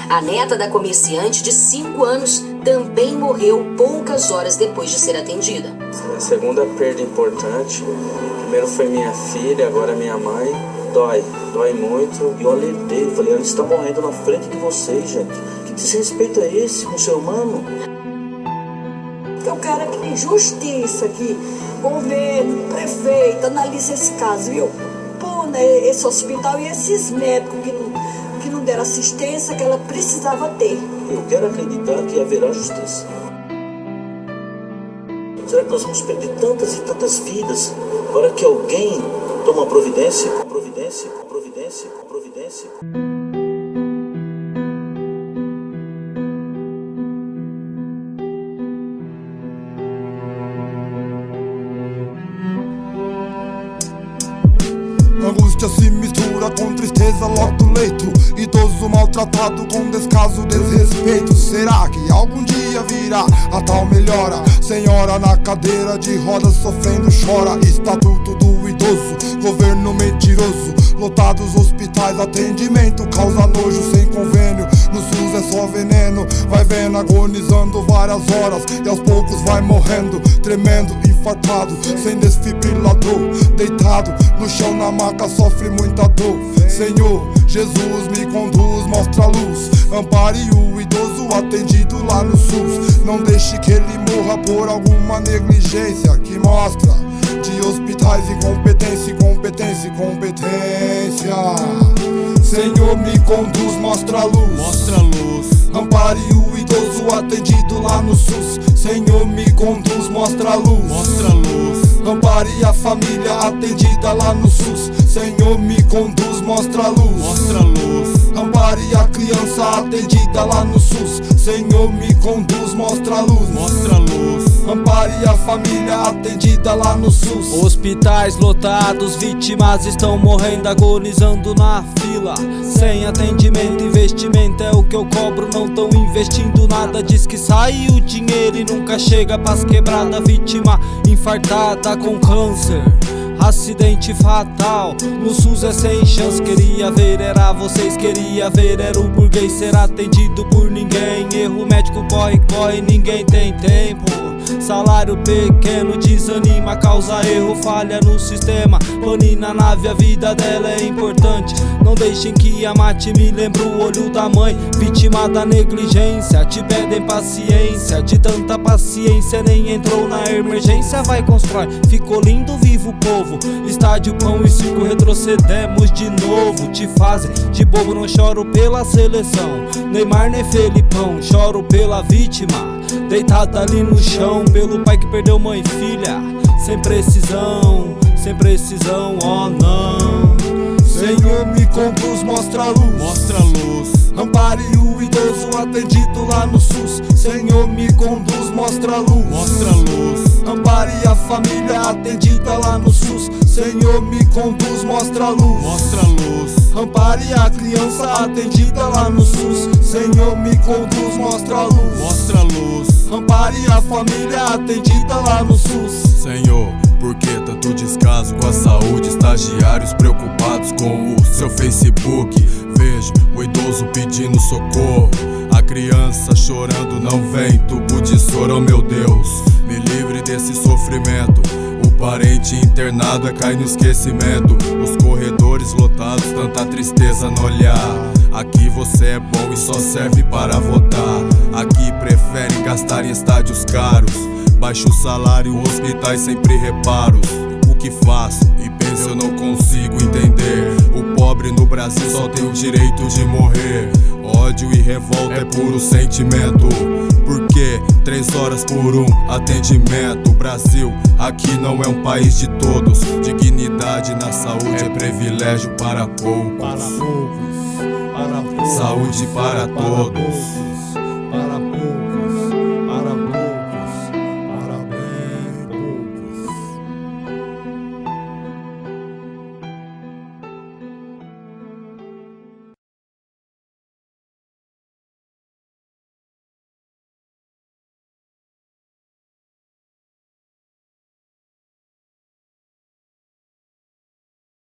A neta da comerciante, de 5 anos, também morreu poucas horas depois de ser atendida. A segunda perda importante, primeiro foi minha filha, agora minha mãe. Dói muito. E eu alertei, falei, ela está morrendo na frente de vocês, gente. Que desrespeito é esse com o ser humano? Eu quero que tem justiça, que governo, prefeito, analise esse caso, viu? Pô, né, esse hospital e esses médicos que não deram assistência que ela precisava ter. Eu quero acreditar que haverá justiça. Será que nós vamos perder tantas e tantas vidas para que alguém tome providência? Providência. Angústia se mistura com tristeza logo do leito. Idoso maltratado com descaso, desrespeito. Será que algum dia virá a tal melhora? Senhora na cadeira de rodas sofrendo chora. Estatuto do idoso, governo mentiroso. Lotados hospitais, atendimento causa nojo sem convênio. No SUS é só veneno, vai vendo agonizando várias horas. E aos poucos vai morrendo, tremendo, infartado, sem desfibrilador. Deitado no chão na maca sofre muita dor. Senhor, Jesus me conduz, mostra a luz. Ampare o idoso atendido lá no SUS. Não deixe que ele morra por alguma negligência. Que mostra de hospitais incompetência. Senhor me conduz, mostra a luz. Ampare o idoso atendido lá no SUS. Senhor me conduz, mostra a luz. Ampare a família atendida lá no SUS. Senhor me conduz, mostra a luz. Ampare a criança atendida lá no SUS. Senhor me conduz, mostra a luz. Ampare a família atendida lá no SUS. Hospitais lotados, vítimas estão morrendo, agonizando na fila. Sem atendimento, investimento é o que eu cobro, não tão investindo nada. Diz que sai o dinheiro e nunca chega pras quebradas. Vítima infartada com câncer, acidente fatal. No SUS é sem chance. Queria ver, era vocês, queria ver, era o burguês ser atendido por ninguém. Erro médico, corre, ninguém tem tempo. Salário pequeno, desanima, causa erro, falha no sistema. Pane na nave, a vida dela é importante. Não deixem que a mate me lembre o olho da mãe. Vítima da negligência, te pedem paciência. De tanta paciência nem entrou na emergência. Vai, constrói, ficou lindo, vivo o povo. Estádio, pão e circo, retrocedemos de novo. Te fazem de bobo, não choro pela seleção. Neymar nem Felipão, choro pela vítima deitada ali no chão, pelo pai que perdeu mãe e filha, sem precisão, oh não. Senhor me conduz, mostra a luz. Ampare o idoso atendido lá no SUS. Senhor me conduz, mostra a luz. Ampare a família atendida lá no SUS. Senhor me conduz, mostra a luz. Ampare a criança atendida lá no SUS. Senhor me conduz, mostra a luz. Ampare a família atendida lá no SUS. Senhor, por que tanto descaso com a saúde? Estagiários preocupados com o seu Facebook. Vejo o idoso pedindo socorro, a criança chorando, não vem tubo de soro. Oh meu Deus, me livre desse sofrimento. O parente internado é cair no esquecimento. Os corredores lotados, tanta tristeza no olhar. Aqui você é bom e só serve para votar. Aqui preferem gastar em estádios caros. Baixo salário, hospitais sempre reparos. O que faço e penso eu não consigo entender. O pobre no Brasil só tem o direito de morrer. Ódio e revolta é puro sentimento. Por que 3 horas por um atendimento? Brasil, aqui não é um país de todos. Dignidade na saúde é privilégio para poucos. Saúde para todos.